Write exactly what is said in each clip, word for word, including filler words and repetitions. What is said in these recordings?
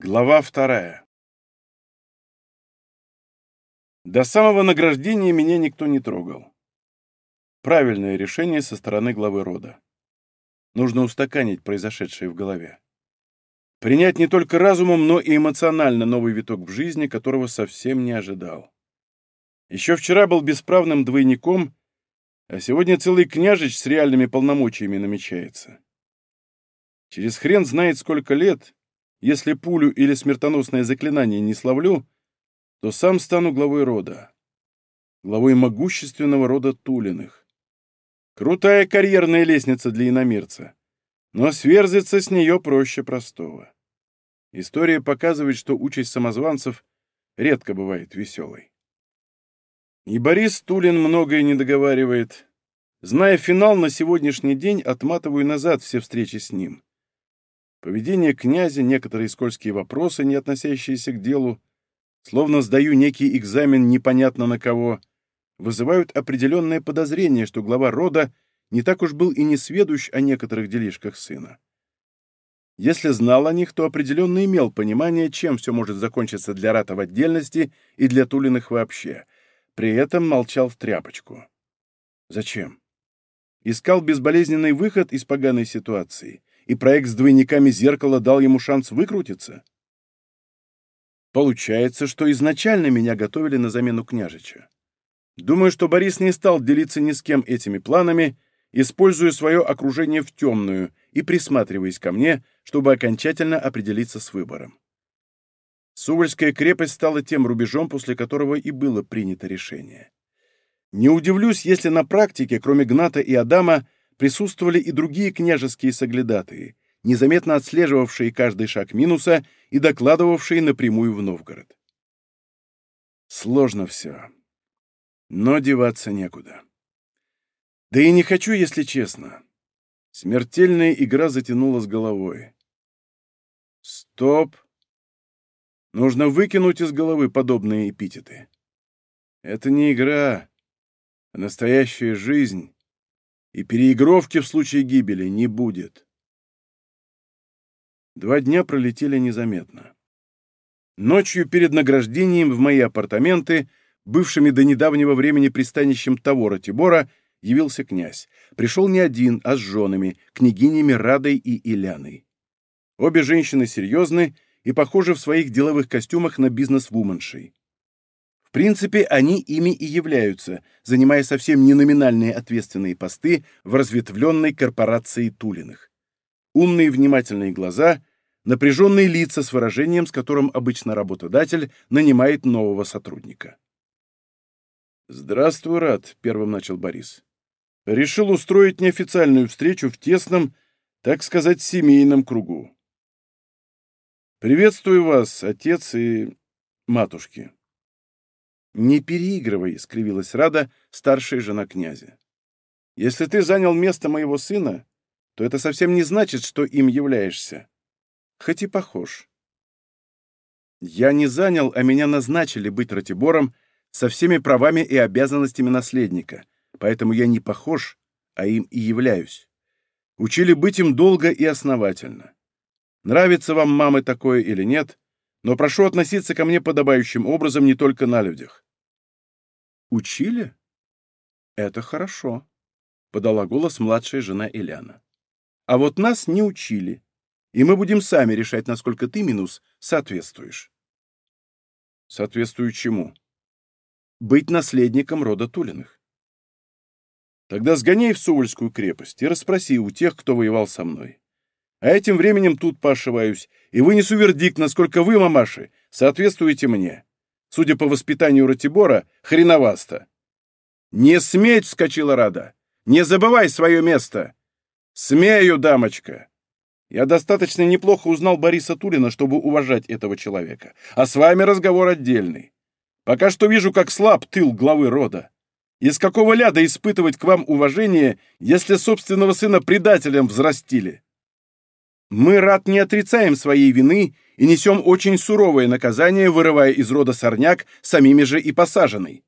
Глава вторая. До самого награждения меня никто не трогал. Правильное решение со стороны главы рода. Нужно устаканить произошедшее в голове. Принять не только разумом, но и эмоционально новый виток в жизни, которого совсем не ожидал. Еще вчера был бесправным двойником, а сегодня целый княжич с реальными полномочиями намечается. Через хрен знает сколько лет, если пулю или смертоносное заклинание не словлю, то сам стану главой рода. Главой могущественного рода Тулиных. Крутая карьерная лестница для иномирца, но сверзиться с нее проще простого. История показывает, что участь самозванцев редко бывает веселой. И Борис Тулин многое не договаривает. Зная финал, на сегодняшний день отматываю назад все встречи с ним. Поведение князя, некоторые скользкие вопросы, не относящиеся к делу, словно сдаю некий экзамен непонятно на кого, вызывают определенное подозрение, что глава рода не так уж был и не сведущ о некоторых делишках сына. Если знал о них, то определенно имел понимание, чем все может закончиться для Рата в отдельности и для Тулиных вообще. При этом молчал в тряпочку. Зачем? Искал безболезненный выход из поганой ситуации, и проект с двойниками зеркала дал ему шанс выкрутиться? Получается, что изначально меня готовили на замену княжича. Думаю, что Борис не стал делиться ни с кем этими планами, используя свое окружение в темную и присматриваясь ко мне, чтобы окончательно определиться с выбором. Суворская крепость стала тем рубежом, после которого и было принято решение. Не удивлюсь, если на практике, кроме Гната и Адама, присутствовали и другие княжеские соглядатые, незаметно отслеживавшие каждый шаг минуса и докладывавшие напрямую в Новгород. Сложно все. Но деваться некуда. Да и не хочу, если честно. Смертельная игра затянула с головой. Стоп. Нужно выкинуть из головы подобные эпитеты. Это не игра, а настоящая жизнь, и переигровки в случае гибели не будет. Два дня пролетели незаметно. Ночью перед награждением в мои апартаменты, бывшими до недавнего времени пристанищем того Ратибора, явился князь. Пришел не один, а с женами, княгинями Радой и Иляной. Обе женщины серьезны и похожи в своих деловых костюмах на бизнес-вуменшей. В принципе, они ими и являются, занимая совсем не номинальные ответственные посты в разветвленной корпорации Тулиных. Умные внимательные глаза, напряженные лица с выражением, с которым обычно работодатель нанимает нового сотрудника. «Здравствуй, Рад», — первым начал Борис. «Решил устроить неофициальную встречу в тесном, так сказать, семейном кругу. Приветствую вас, отец и матушки». «Не переигрывай», — скривилась Рада, старшая жена князя. «Если ты занял место моего сына, то это совсем не значит, что им являешься. Хоть и похож. Я не занял, а меня назначили быть Ратибором со всеми правами и обязанностями наследника, поэтому я не похож, а им и являюсь. Учили быть им долго и основательно. Нравится вам, мамы, такое или нет, но прошу относиться ко мне подобающим образом не только на людях». «Учили? Это хорошо», — подала голос младшая жена Иляна. «А вот нас не учили, и мы будем сами решать, насколько ты, Минус, соответствуешь». «Соответствую чему?» «Быть наследником рода Тулиных». «Тогда сгоняй в Суворскую крепость и расспроси у тех, кто воевал со мной. А этим временем тут поошиваюсь и вынесу вердикт, насколько вы, мамаши, соответствуете мне. Судя по воспитанию Ратибора, хреновасто». «Не сметь!» — вскочила Рада. «Не забывай свое место!» «Смею, дамочка!» Я достаточно неплохо узнал Бориса Тулина, чтобы уважать этого человека. А с вами разговор отдельный. Пока что вижу, как слаб тыл главы рода. Из какого ляда испытывать к вам уважение, если собственного сына предателем взрастили? Мы, Рад, не отрицаем своей вины и несем очень суровое наказание, вырывая из рода сорняк, самими же и посаженный».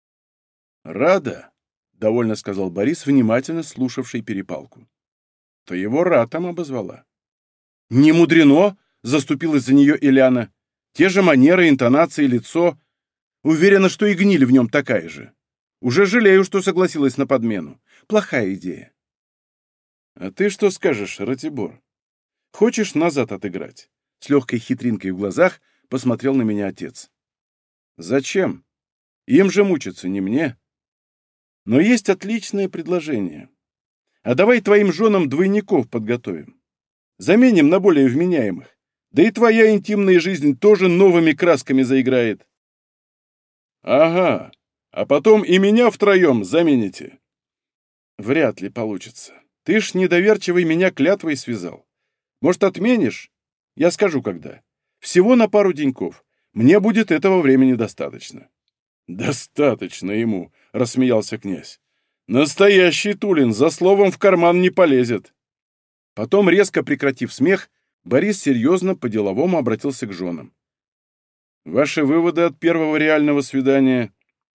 «Рада», — довольно сказал Борис, внимательно слушавший перепалку. «То его Ратом обозвала». «Не мудрено», — заступилась за нее Ильяна. Те же манеры, интонации, лицо. Уверена, что и гниль в нем такая же. Уже жалею, что согласилась на подмену. Плохая идея. А ты что скажешь, Ратибор? Хочешь назад отыграть? С легкой хитринкой в глазах посмотрел на меня отец. Зачем? Им же мучиться, не мне. Но есть отличное предложение. А давай твоим женам двойников подготовим. Заменим на более вменяемых. Да и твоя интимная жизнь тоже новыми красками заиграет. Ага, а потом и меня втроем замените. Вряд ли получится. Ты ж недоверчивый меня клятвой связал. Может, отменишь? Я скажу, когда. Всего на пару деньков. Мне будет этого времени достаточно. Достаточно ему, рассмеялся князь. Настоящий Тулин за словом в карман не полезет. Потом, резко прекратив смех, Борис серьезно по-деловому обратился к женам. Ваши выводы от первого реального свидания?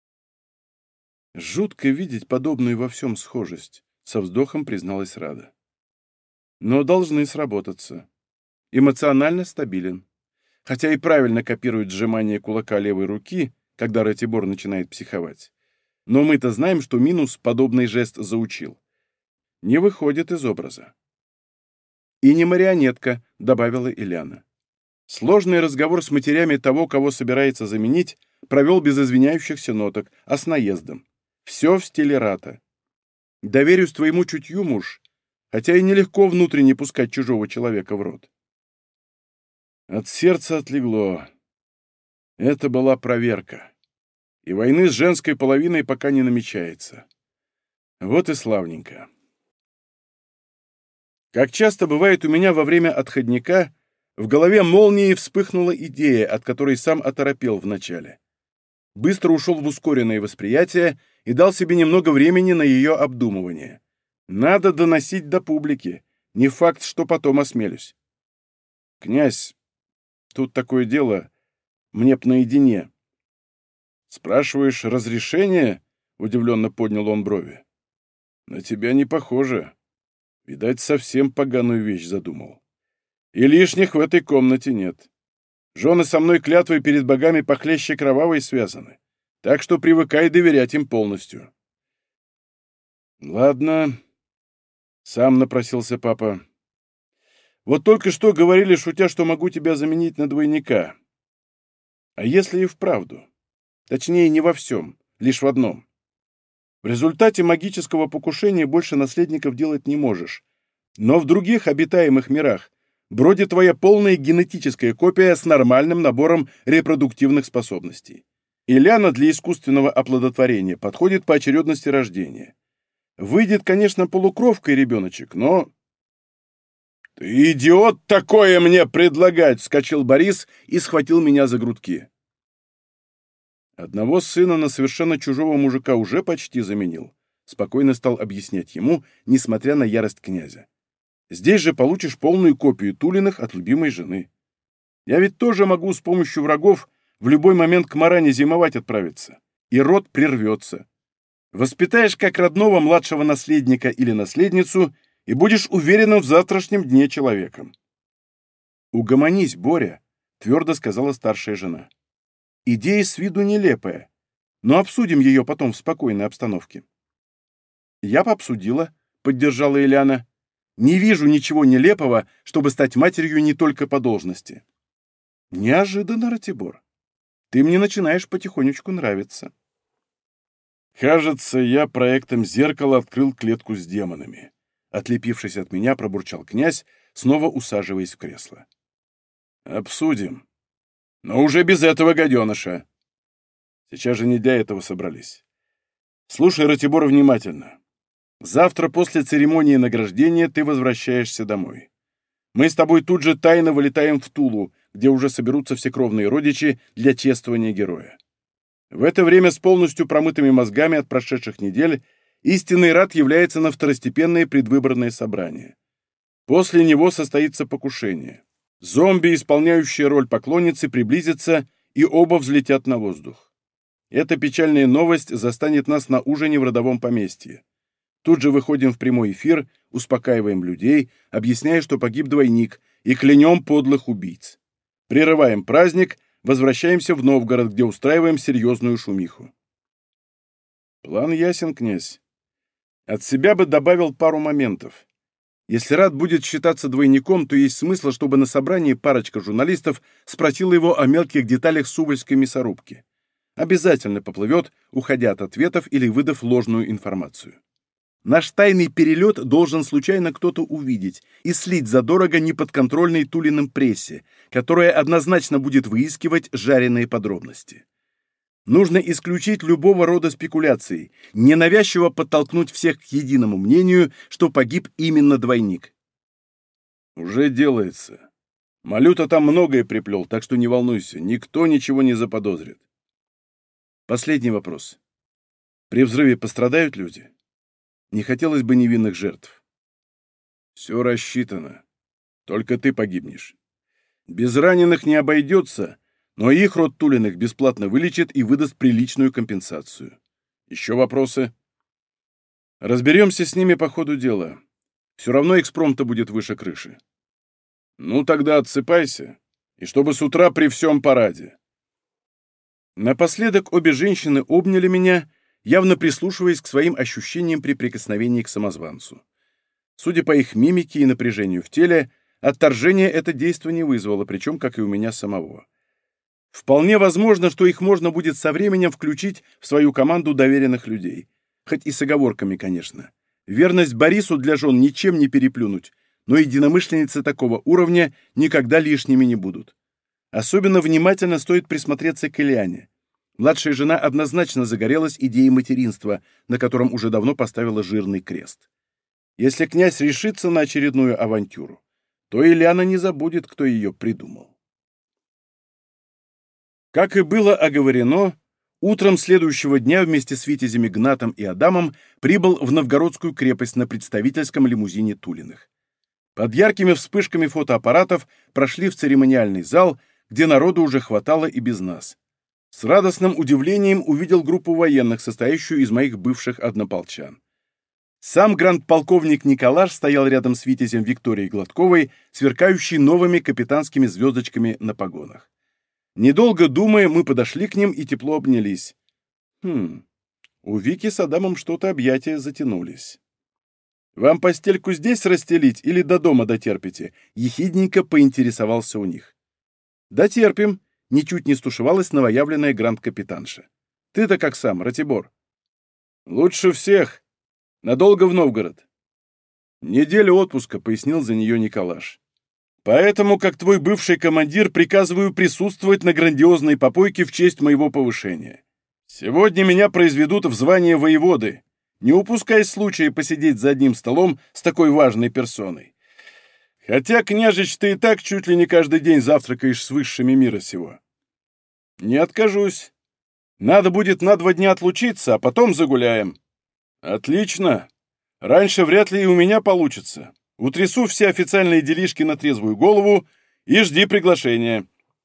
Жутко видеть подобную во всем схожесть, со вздохом призналась Рада. Но должны сработаться. Эмоционально стабилен. Хотя и правильно копирует сжимание кулака левой руки, когда Ратибор начинает психовать. Но мы-то знаем, что Минус подобный жест заучил. Не выходит из образа. «И не марионетка», — добавила Ильяна. Сложный разговор с матерями того, кого собирается заменить, провел без извиняющихся ноток, а с наездом. Все в стиле Рата. Доверюсь твоему чутью, муж, хотя и нелегко внутренне пускать чужого человека в рот. От сердца отлегло. Это была проверка. И войны с женской половиной пока не намечается. Вот и славненько. Как часто бывает у меня во время отходняка, в голове молнией вспыхнула идея, от которой сам оторопел вначале. Быстро ушел в ускоренное восприятие и дал себе немного времени на ее обдумывание. Надо доносить до публики. Не факт, что потом осмелюсь. Князь, тут такое дело, мне б наедине. «Спрашиваешь разрешение?» — удивленно поднял он брови. «На тебя не похоже. Видать, совсем поганую вещь задумал. И лишних в этой комнате нет. Жены со мной клятвой перед богами похлеще кровавой связаны, так что привыкай доверять им полностью». «Ладно», — сам напросился папа. «Вот только что говорили, шутя, что могу тебя заменить на двойника. А если и вправду? Точнее, не во всем, лишь в одном. В результате магического покушения больше наследников делать не можешь. Но в других обитаемых мирах бродит твоя полная генетическая копия с нормальным набором репродуктивных способностей. Ильяна для искусственного оплодотворения подходит по очередности рождения. Выйдет, конечно, полукровкой ребеночек, но... «Ты идиот такое мне предлагать!» — вскочил Борис и схватил меня за грудки. Одного сына на совершенно чужого мужика уже почти заменил. Спокойно стал объяснять ему, несмотря на ярость князя. Здесь же получишь полную копию Тулиных от любимой жены. Я ведь тоже могу с помощью врагов в любой момент к Маране зимовать отправиться. И род прервется. Воспитаешь как родного младшего наследника или наследницу и будешь уверенным в завтрашнем дне человеком. «Угомонись, Боря», — твердо сказала старшая жена. «Идея с виду нелепая, но обсудим ее потом в спокойной обстановке». «Я бы обсудила», — поддержала Ильяна. «Не вижу ничего нелепого, чтобы стать матерью не только по должности». «Неожиданно, Ратибор. Ты мне начинаешь потихонечку нравиться». «Кажется, я проектом зеркала открыл клетку с демонами», — отлепившись от меня, пробурчал князь, снова усаживаясь в кресло. «Обсудим. Но уже без этого гаденыша. Сейчас же не для этого собрались. Слушай, Ратибор, внимательно. Завтра после церемонии награждения ты возвращаешься домой. Мы с тобой тут же тайно вылетаем в Тулу, где уже соберутся все кровные родичи для чествования героя. В это время с полностью промытыми мозгами от прошедших недель истинный Рат является на второстепенное предвыборное собрание. После него состоится покушение. Зомби, исполняющие роль поклонницы, приблизятся, и оба взлетят на воздух. Эта печальная новость застанет нас на ужине в родовом поместье. Тут же выходим в прямой эфир, успокаиваем людей, объясняя, что погиб двойник, и клянем подлых убийц. Прерываем праздник, возвращаемся в Новгород, где устраиваем серьезную шумиху. План ясен, князь. От себя бы добавил пару моментов. Если Рад будет считаться двойником, то есть смысл, чтобы на собрании парочка журналистов спросила его о мелких деталях Сувальской мясорубки. Обязательно поплывет, уходя от ответов или выдав ложную информацию. Наш тайный перелет должен случайно кто-то увидеть и слить задорого неподконтрольной Тулиным прессе, которая однозначно будет выискивать жареные подробности. Нужно исключить любого рода спекуляции, ненавязчиво подтолкнуть всех к единому мнению, что погиб именно двойник. Уже делается. Малюта там многое приплел, так что не волнуйся, никто ничего не заподозрит. Последний вопрос. При взрыве пострадают люди? Не хотелось бы невинных жертв. Все рассчитано. Только ты погибнешь. Без раненых не обойдется, но их род Тулиных бесплатно вылечит и выдаст приличную компенсацию. Еще вопросы? Разберемся с ними по ходу дела. Все равно экспромта будет выше крыши. Ну тогда отсыпайся, и чтобы с утра при всем параде. Напоследок обе женщины обняли меня, явно прислушиваясь к своим ощущениям при прикосновении к самозванцу. Судя по их мимике и напряжению в теле, отторжение это действо не вызвало, причем, как и у меня самого. Вполне возможно, что их можно будет со временем включить в свою команду доверенных людей. Хоть и с оговорками, конечно. Верность Борису для жен ничем не переплюнуть, но единомышленницы такого уровня никогда лишними не будут. Особенно внимательно стоит присмотреться к Ильяне. Младшая жена однозначно загорелась идеей материнства, на котором уже давно поставила жирный крест. Если князь решится на очередную авантюру, то Ильяна не забудет, кто ее придумал. Как и было оговорено, утром следующего дня вместе с витязями Гнатом и Адамом прибыл в Новгородскую крепость на представительском лимузине Тулиных. Под яркими вспышками фотоаппаратов прошли в церемониальный зал, где народу уже хватало и без нас. С радостным удивлением увидел группу военных, состоящую из моих бывших однополчан. Сам гранд-полковник Николаш стоял рядом с витязем Викторией Гладковой, сверкающей новыми капитанскими звездочками на погонах. Недолго думая, мы подошли к ним и тепло обнялись. Хм, у Вики с Адамом что-то объятия затянулись. «Вам постельку здесь расстелить или до дома дотерпите?» — ехидненько поинтересовался у них. «Дотерпим», — ничуть не стушевалась новоявленная гранд-капитанша. «Ты-то как сам, Ратибор?» «Лучше всех. Надолго в Новгород?» «Неделю отпуска», — пояснил за нее Николаш. «Поэтому, как твой бывший командир, приказываю присутствовать на грандиозной попойке в честь моего повышения. Сегодня меня произведут в звание воеводы. Не упускай случая посидеть за одним столом с такой важной персоной. Хотя, княжич, ты и так чуть ли не каждый день завтракаешь с высшими мира сего». «Не откажусь. Надо будет на два дня отлучиться, а потом загуляем». «Отлично. Раньше вряд ли и у меня получится. Утрясу все официальные делишки на трезвую голову и жди приглашения».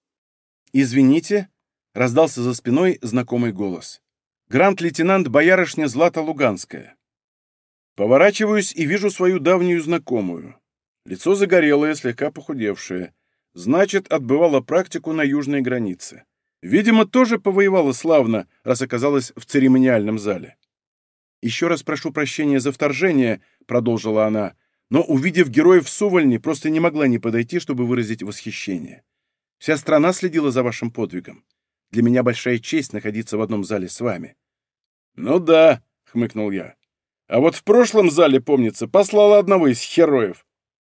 «Извините», — раздался за спиной знакомый голос. «Грант-лейтенант боярышня Злата Луганская». Поворачиваюсь и вижу свою давнюю знакомую. Лицо загорелое, слегка похудевшее. Значит, отбывала практику на южной границе. Видимо, тоже повоевала славно, раз оказалась в церемониальном зале. «Еще раз прошу прощения за вторжение», — продолжила она, но, увидев героев в Сувальне, просто не могла не подойти, чтобы выразить восхищение. «Вся страна следила за вашим подвигом. Для меня большая честь находиться в одном зале с вами». «Ну да», — хмыкнул я. «А вот в прошлом зале, помнится, послала одного из героев».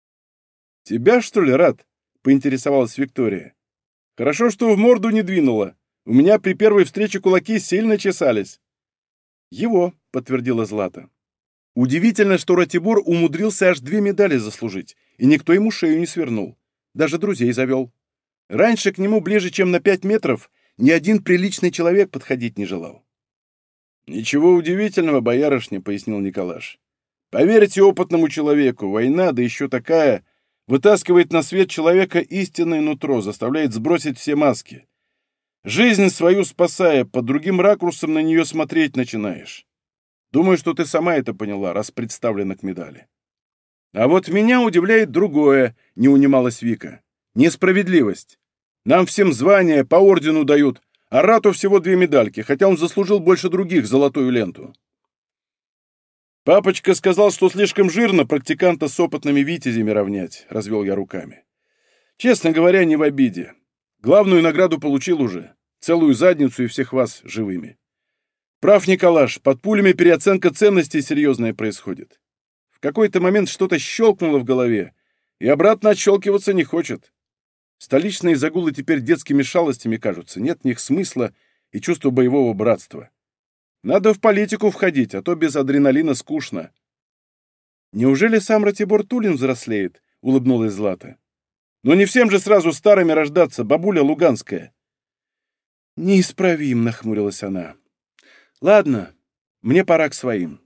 «Тебя, что ли, Рад?» — поинтересовалась Виктория. «Хорошо, что в морду не двинула. У меня при первой встрече кулаки сильно чесались». «Его», — подтвердила Злата. «Удивительно, что Ратибор умудрился аж две медали заслужить, и никто ему шею не свернул. Даже друзей завел. Раньше к нему ближе, чем на пять метров, ни один приличный человек подходить не желал». «Ничего удивительного, боярышня», — пояснил Николаш. «Поверьте опытному человеку, война, да еще такая, вытаскивает на свет человека истинное нутро, заставляет сбросить все маски. Жизнь свою спасая, под другим ракурсом на нее смотреть начинаешь. Думаю, что ты сама это поняла, раз представлена к медали». А вот меня удивляет другое, не унималась Вика. Несправедливость. Нам всем звания по ордену дают, а Рату всего две медальки, хотя он заслужил больше других золотую ленту. Папочка сказал, что слишком жирно практиканта с опытными витязями равнять, развел я руками. Честно говоря, не в обиде. Главную награду получил уже. Целую задницу и всех вас живыми. Прав Николаш, под пулями переоценка ценностей серьезная происходит. В какой-то момент что-то щелкнуло в голове, и обратно отщелкиваться не хочет. Столичные загулы теперь детскими шалостями кажутся, нет в них смысла и чувства боевого братства. Надо в политику входить, а то без адреналина скучно. Неужели сам Ратибор Тулин взрослеет? — улыбнулась Злата. Но не всем же сразу старыми рождаться, бабуля Луганская. Неисправим, — нахмурилась она. Ладно, мне пора к своим.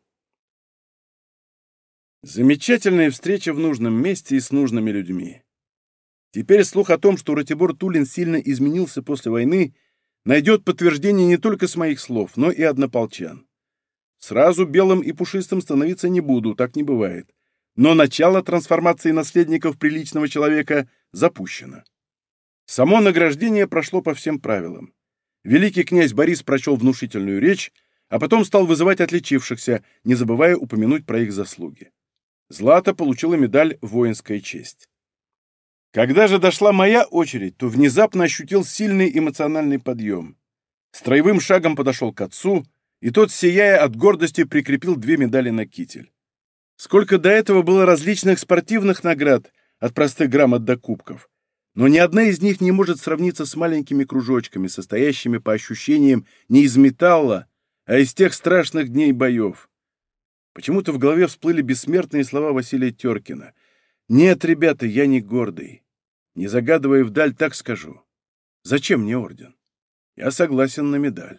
Замечательная встреча в нужном месте и с нужными людьми. Теперь слух о том, что Ратибор Тулин сильно изменился после войны, найдет подтверждение не только с моих слов, но и однополчан. Сразу белым и пушистым становиться не буду, так не бывает. Но начало трансформации наследников приличного человека запущено. Само награждение прошло по всем правилам. Великий князь Борис прочел внушительную речь, а потом стал вызывать отличившихся, не забывая упомянуть про их заслуги. Злата получила медаль «Воинская честь». Когда же дошла моя очередь, то внезапно ощутил сильный эмоциональный подъем. Строевым шагом подошел к отцу, и тот, сияя от гордости, прикрепил две медали на китель. Сколько до этого было различных спортивных наград, от простых грамот до кубков, но ни одна из них не может сравниться с маленькими кружочками, состоящими по ощущениям не из металла, а из тех страшных дней боев. Почему-то в голове всплыли бессмертные слова Василия Теркина. «Нет, ребята, я не гордый. Не загадывая вдаль, так скажу. Зачем мне орден? Я согласен на медаль».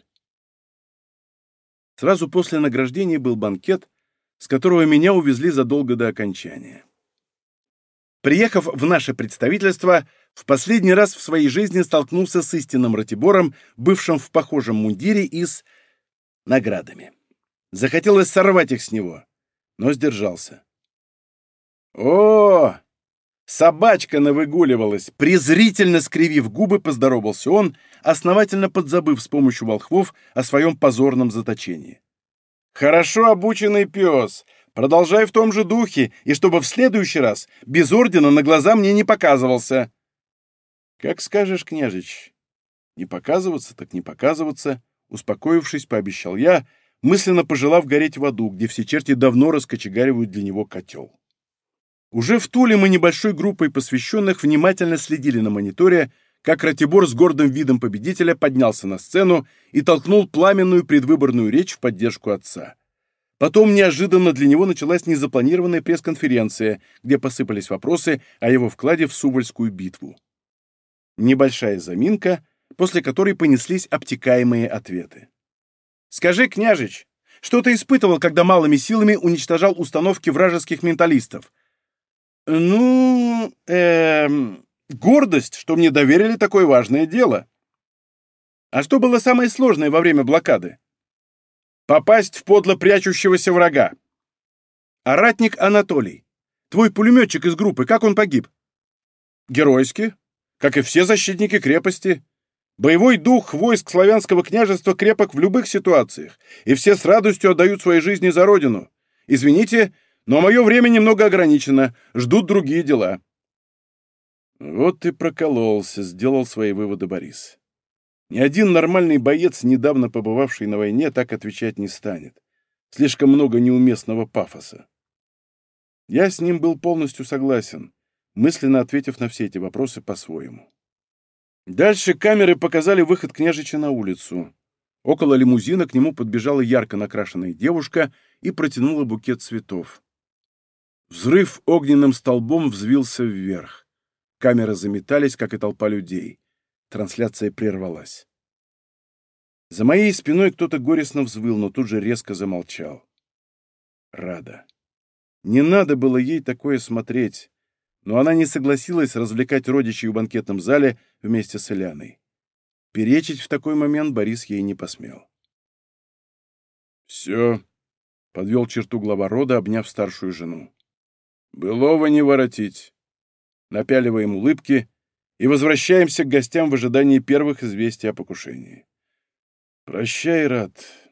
Сразу после награждения был банкет, с которого меня увезли задолго до окончания. Приехав в наше представительство, в последний раз в своей жизни столкнулся с истинным Ратибором, бывшим в похожем мундире и с наградами. Захотелось сорвать их с него, но сдержался. «О, собачка навыгуливалась!» Презрительно скривив губы, поздоровался он, основательно подзабыв с помощью волхвов о своем позорном заточении. «Хорошо обученный пес! Продолжай в том же духе, и чтобы в следующий раз без ордена на глаза мне не показывался!» «Как скажешь, княжич. Не показываться, так не показываться», успокоившись, пообещал я, мысленно пожелав гореть в аду, где все черти давно раскочегаривают для него котел. Уже в Туле мы небольшой группой посвященных внимательно следили на мониторе, как Ратибор с гордым видом победителя поднялся на сцену и толкнул пламенную предвыборную речь в поддержку отца. Потом неожиданно для него началась незапланированная пресс-конференция, где посыпались вопросы о его вкладе в Сувальскую битву. Небольшая заминка, после которой понеслись обтекаемые ответы. «Скажи, княжич, что ты испытывал, когда малыми силами уничтожал установки вражеских менталистов?» «Ну, эм, гордость, что мне доверили такое важное дело». «А что было самое сложное во время блокады?» «Попасть в подло прячущегося врага». «А ратник Анатолий, твой пулеметчик из группы, как он погиб?» «Геройски, как и все защитники крепости. Боевой дух войск славянского княжества крепок в любых ситуациях, и все с радостью отдают свои жизни за родину. Извините, но мое время немного ограничено, ждут другие дела». Вот ты прокололся, сделал свои выводы Борис. Ни один нормальный боец, недавно побывавший на войне, так отвечать не станет. Слишком много неуместного пафоса. Я с ним был полностью согласен, мысленно ответив на все эти вопросы по-своему. Дальше камеры показали выход княжича на улицу. Около лимузина к нему подбежала ярко накрашенная девушка и протянула букет цветов. Взрыв огненным столбом взвился вверх. Камеры заметались, как и толпа людей. Трансляция прервалась. За моей спиной кто-то горестно взвыл, но тут же резко замолчал. Рада. Не надо было ей такое смотреть, но она не согласилась развлекать родичей в банкетном зале вместе с Эляной. Перечить в такой момент Борис ей не посмел. «Все», — подвел черту глава рода, обняв старшую жену. Былого не воротить. Напяливаем улыбки и возвращаемся к гостям в ожидании первых известий о покушении. Прощай, Рад.